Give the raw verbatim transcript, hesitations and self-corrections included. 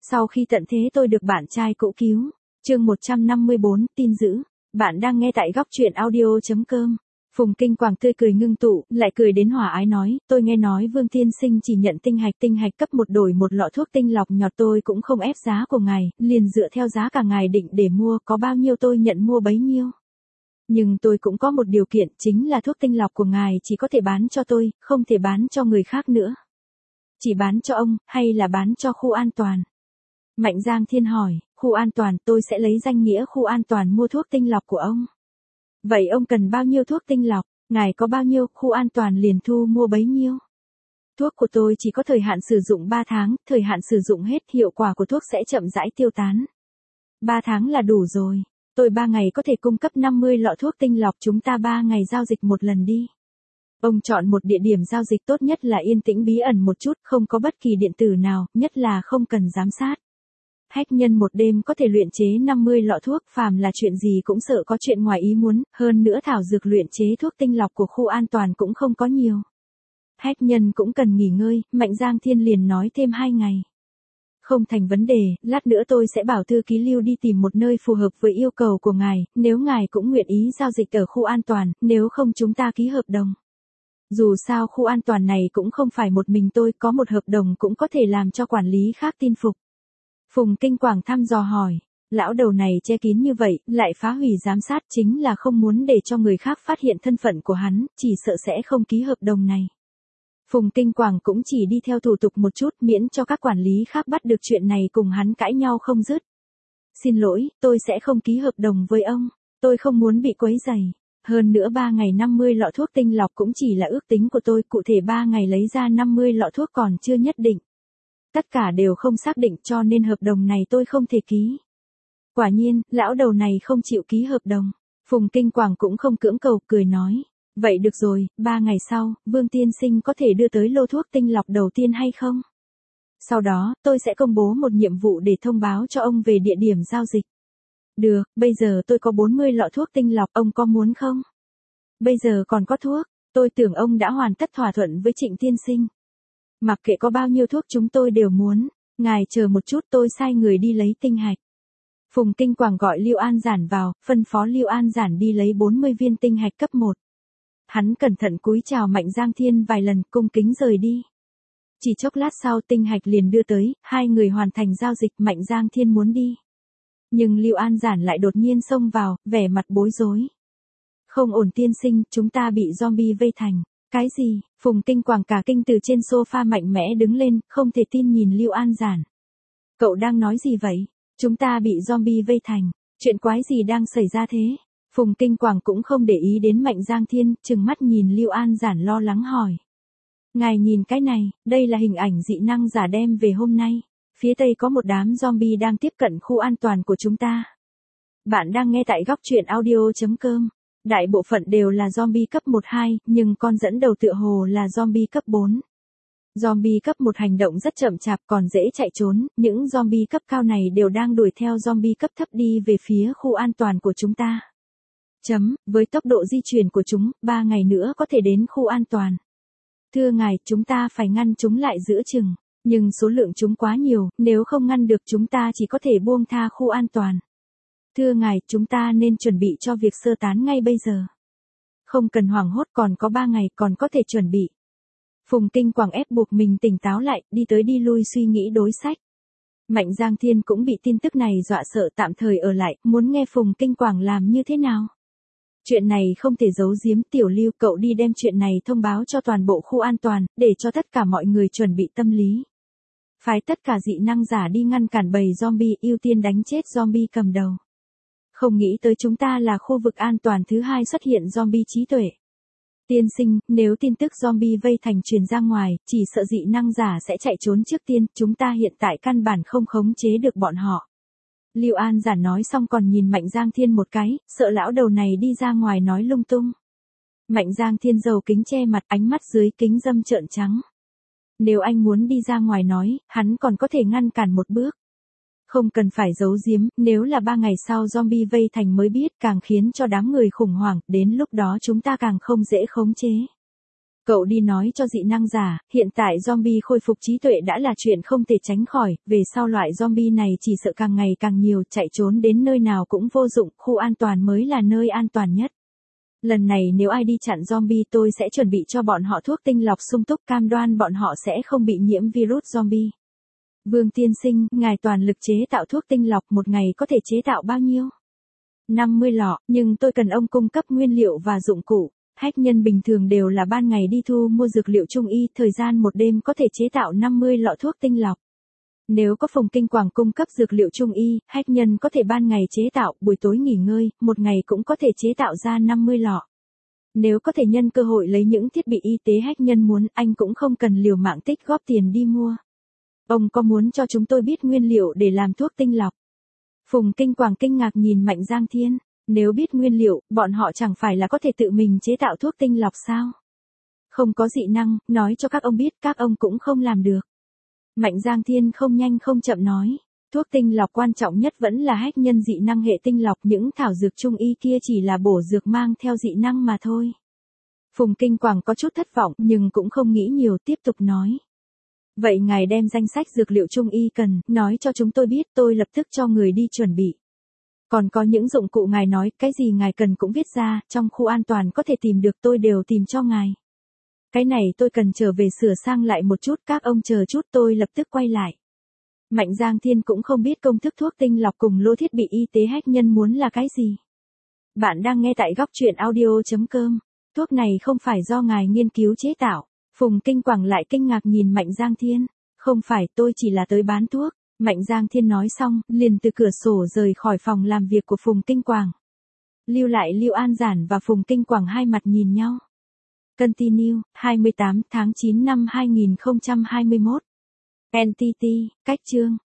Sau khi tận thế tôi được bạn trai cũ cứu. Chương một trăm năm mươi bốn, tin dữ. Bạn đang nghe tại góc truyện audio chấm com. Phùng Kinh Quảng tươi cười ngưng tụ, lại cười đến hòa ái nói, tôi nghe nói Vương tiên sinh chỉ nhận tinh hạch tinh hạch cấp một đổi một lọ thuốc tinh lọc nhọt, tôi cũng không ép giá của ngài, liền dựa theo giá cả ngài định để mua, có bao nhiêu tôi nhận mua bấy nhiêu. Nhưng tôi cũng có một điều kiện, chính là thuốc tinh lọc của ngài chỉ có thể bán cho tôi, không thể bán cho người khác nữa. Chỉ bán cho ông, hay là bán cho khu an toàn? Mạnh Giang Thiên hỏi, khu an toàn, tôi sẽ lấy danh nghĩa khu an toàn mua thuốc tinh lọc của ông. Vậy ông cần bao nhiêu thuốc tinh lọc, ngài có bao nhiêu, khu an toàn liền thu mua bấy nhiêu. Thuốc của tôi chỉ có thời hạn sử dụng ba tháng, thời hạn sử dụng hết, hiệu quả của thuốc sẽ chậm rãi tiêu tán. ba tháng là đủ rồi, tôi ba ngày có thể cung cấp năm mươi lọ thuốc tinh lọc, chúng ta ba ngày giao dịch một lần đi. Ông chọn một địa điểm giao dịch tốt nhất là yên tĩnh bí ẩn một chút, không có bất kỳ điện tử nào, nhất là không cần giám sát. Hách nhân một đêm có thể luyện chế năm mươi lọ thuốc, phàm là chuyện gì cũng sợ có chuyện ngoài ý muốn, hơn nữa thảo dược luyện chế thuốc tinh lọc của khu an toàn cũng không có nhiều. Hách nhân cũng cần nghỉ ngơi, Mạnh Giang Thiên liền nói thêm hai ngày. Không thành vấn đề, lát nữa tôi sẽ bảo thư ký Lưu đi tìm một nơi phù hợp với yêu cầu của ngài, nếu ngài cũng nguyện ý giao dịch ở khu an toàn, nếu không chúng ta ký hợp đồng. Dù sao khu an toàn này cũng không phải một mình tôi, có một hợp đồng cũng có thể làm cho quản lý khác tin phục. Phùng Kinh Quảng thăm dò hỏi, lão đầu này che kín như vậy, lại phá hủy giám sát, chính là không muốn để cho người khác phát hiện thân phận của hắn, chỉ sợ sẽ không ký hợp đồng này. Phùng Kinh Quảng cũng chỉ đi theo thủ tục một chút, miễn cho các quản lý khác bắt được chuyện này cùng hắn cãi nhau không dứt. Xin lỗi, tôi sẽ không ký hợp đồng với ông, tôi không muốn bị quấy rầy. Hơn nữa ba ngày năm mươi lọ thuốc tinh lọc cũng chỉ là ước tính của tôi, cụ thể ba ngày lấy ra năm mươi lọ thuốc còn chưa nhất định. Tất cả đều không xác định, cho nên hợp đồng này tôi không thể ký. Quả nhiên, lão đầu này không chịu ký hợp đồng. Phùng Kinh Quảng cũng không cưỡng cầu, cười nói. Vậy được rồi, ba ngày sau, Vương tiên sinh có thể đưa tới lô thuốc tinh lọc đầu tiên hay không? Sau đó, tôi sẽ công bố một nhiệm vụ để thông báo cho ông về địa điểm giao dịch. Được, bây giờ tôi có bốn mươi lọ thuốc tinh lọc, ông có muốn không? Bây giờ còn có thuốc, tôi tưởng ông đã hoàn tất thỏa thuận với Trịnh tiên sinh. Mặc kệ có bao nhiêu thuốc chúng tôi đều muốn, ngài chờ một chút, tôi sai người đi lấy tinh hạch. Phùng Kinh Quảng gọi Lưu An Giản vào, phân phó Lưu An Giản đi lấy bốn mươi viên tinh hạch cấp một. Hắn cẩn thận cúi chào Mạnh Giang Thiên vài lần, cung kính rời đi. Chỉ chốc lát sau tinh hạch liền đưa tới, hai người hoàn thành giao dịch, Mạnh Giang Thiên muốn đi. Nhưng Lưu An Giản lại đột nhiên xông vào, vẻ mặt bối rối. Không ổn tiên sinh, chúng ta bị zombie vây thành. Cái gì? Phùng Kinh Quảng cả kinh từ trên sofa mạnh mẽ đứng lên, không thể tin nhìn Lưu An Giản. Cậu đang nói gì vậy? Chúng ta bị zombie vây thành. Chuyện quái gì đang xảy ra thế? Phùng Kinh Quảng cũng không để ý đến Mạnh Giang Thiên, trừng mắt nhìn Lưu An Giản lo lắng hỏi. Ngài nhìn cái này, đây là hình ảnh dị năng giả đem về hôm nay. Phía tây có một đám zombie đang tiếp cận khu an toàn của chúng ta. Bạn đang nghe tại góc truyện audio chấm com. Đại bộ phận đều là zombie cấp một hai, nhưng con dẫn đầu tựa hồ là zombie cấp bốn. Zombie cấp một hành động rất chậm chạp, còn dễ chạy trốn, những zombie cấp cao này đều đang đuổi theo zombie cấp thấp đi về phía khu an toàn của chúng ta. Chấm, với tốc độ di chuyển của chúng, ba ngày nữa có thể đến khu an toàn. Thưa ngài, chúng ta phải ngăn chúng lại giữa chừng, nhưng số lượng chúng quá nhiều, nếu không ngăn được chúng ta chỉ có thể buông tha khu an toàn. Thưa ngài, chúng ta nên chuẩn bị cho việc sơ tán ngay bây giờ. Không cần hoảng hốt, còn có ba ngày, còn có thể chuẩn bị. Phùng Kinh Quảng ép buộc mình tỉnh táo lại, đi tới đi lui suy nghĩ đối sách. Mạnh Giang Thiên cũng bị tin tức này dọa sợ, tạm thời ở lại, muốn nghe Phùng Kinh Quảng làm như thế nào. Chuyện này không thể giấu giếm, Tiểu Lưu, cậu đi đem chuyện này thông báo cho toàn bộ khu an toàn, để cho tất cả mọi người chuẩn bị tâm lý. Phái tất cả dị năng giả đi ngăn cản bầy zombie, ưu tiên đánh chết zombie cầm đầu. Không nghĩ tới chúng ta là khu vực an toàn thứ hai xuất hiện zombie trí tuệ. Tiên sinh, nếu tin tức zombie vây thành truyền ra ngoài, chỉ sợ dị năng giả sẽ chạy trốn trước tiên, chúng ta hiện tại căn bản không khống chế được bọn họ. Lưu An Giản nói xong còn nhìn Mạnh Giang Thiên một cái, sợ lão đầu này đi ra ngoài nói lung tung. Mạnh Giang Thiên giàu kính che mặt, ánh mắt dưới kính dâm trợn trắng. Nếu anh muốn đi ra ngoài nói, hắn còn có thể ngăn cản một bước. Không cần phải giấu giếm, nếu là ba ngày sau zombie vây thành mới biết, càng khiến cho đám người khủng hoảng, đến lúc đó chúng ta càng không dễ khống chế. Cậu đi nói cho dị năng giả, hiện tại zombie khôi phục trí tuệ đã là chuyện không thể tránh khỏi, về sau loại zombie này chỉ sợ càng ngày càng nhiều, chạy trốn đến nơi nào cũng vô dụng, khu an toàn mới là nơi an toàn nhất. Lần này nếu ai đi chặn zombie tôi sẽ chuẩn bị cho bọn họ thuốc tinh lọc sung túc, cam đoan bọn họ sẽ không bị nhiễm virus zombie. Vương tiên sinh, ngài toàn lực chế tạo thuốc tinh lọc, một ngày có thể chế tạo bao nhiêu? năm mươi lọ, nhưng tôi cần ông cung cấp nguyên liệu và dụng cụ. Hách nhân bình thường đều là ban ngày đi thu mua dược liệu trung y, thời gian một đêm có thể chế tạo năm mươi lọ thuốc tinh lọc. Nếu có Phùng Kinh Quảng cung cấp dược liệu trung y, hách nhân có thể ban ngày chế tạo, buổi tối nghỉ ngơi, một ngày cũng có thể chế tạo ra năm mươi lọ. Nếu có thể nhân cơ hội lấy những thiết bị y tế hách nhân muốn, anh cũng không cần liều mạng tích góp tiền đi mua. Ông có muốn cho chúng tôi biết nguyên liệu để làm thuốc tinh lọc? Phùng Kinh Quảng kinh ngạc nhìn Mạnh Giang Thiên. Nếu biết nguyên liệu, bọn họ chẳng phải là có thể tự mình chế tạo thuốc tinh lọc sao? Không có dị năng, nói cho các ông biết, các ông cũng không làm được. Mạnh Giang Thiên không nhanh không chậm nói. Thuốc tinh lọc quan trọng nhất vẫn là hách nhân dị năng hệ tinh lọc, những thảo dược trung y kia chỉ là bổ dược mang theo dị năng mà thôi. Phùng Kinh Quảng có chút thất vọng nhưng cũng không nghĩ nhiều, tiếp tục nói. Vậy ngài đem danh sách dược liệu trung y cần, nói cho chúng tôi biết, tôi lập tức cho người đi chuẩn bị. Còn có những dụng cụ ngài nói, cái gì ngài cần cũng viết ra, trong khu an toàn có thể tìm được tôi đều tìm cho ngài. Cái này tôi cần trở về sửa sang lại một chút, các ông chờ chút tôi lập tức quay lại. Mạnh Giang Thiên cũng không biết công thức thuốc tinh lọc cùng lô thiết bị y tế hách nhân muốn là cái gì. Bạn đang nghe tại góc truyện audio chấm com. Thuốc này không phải do ngài nghiên cứu chế tạo. Phùng Kinh Quảng lại kinh ngạc nhìn Mạnh Giang Thiên. Không phải, tôi chỉ là tới bán thuốc. Mạnh Giang Thiên nói xong, liền từ cửa sổ rời khỏi phòng làm việc của Phùng Kinh Quảng. Lưu lại Lưu An Giản và Phùng Kinh Quảng hai mặt nhìn nhau. Continue, hai mươi tám tháng chín năm hai nghìn không trăm hai mươi mốt. en tê tê, cách chương.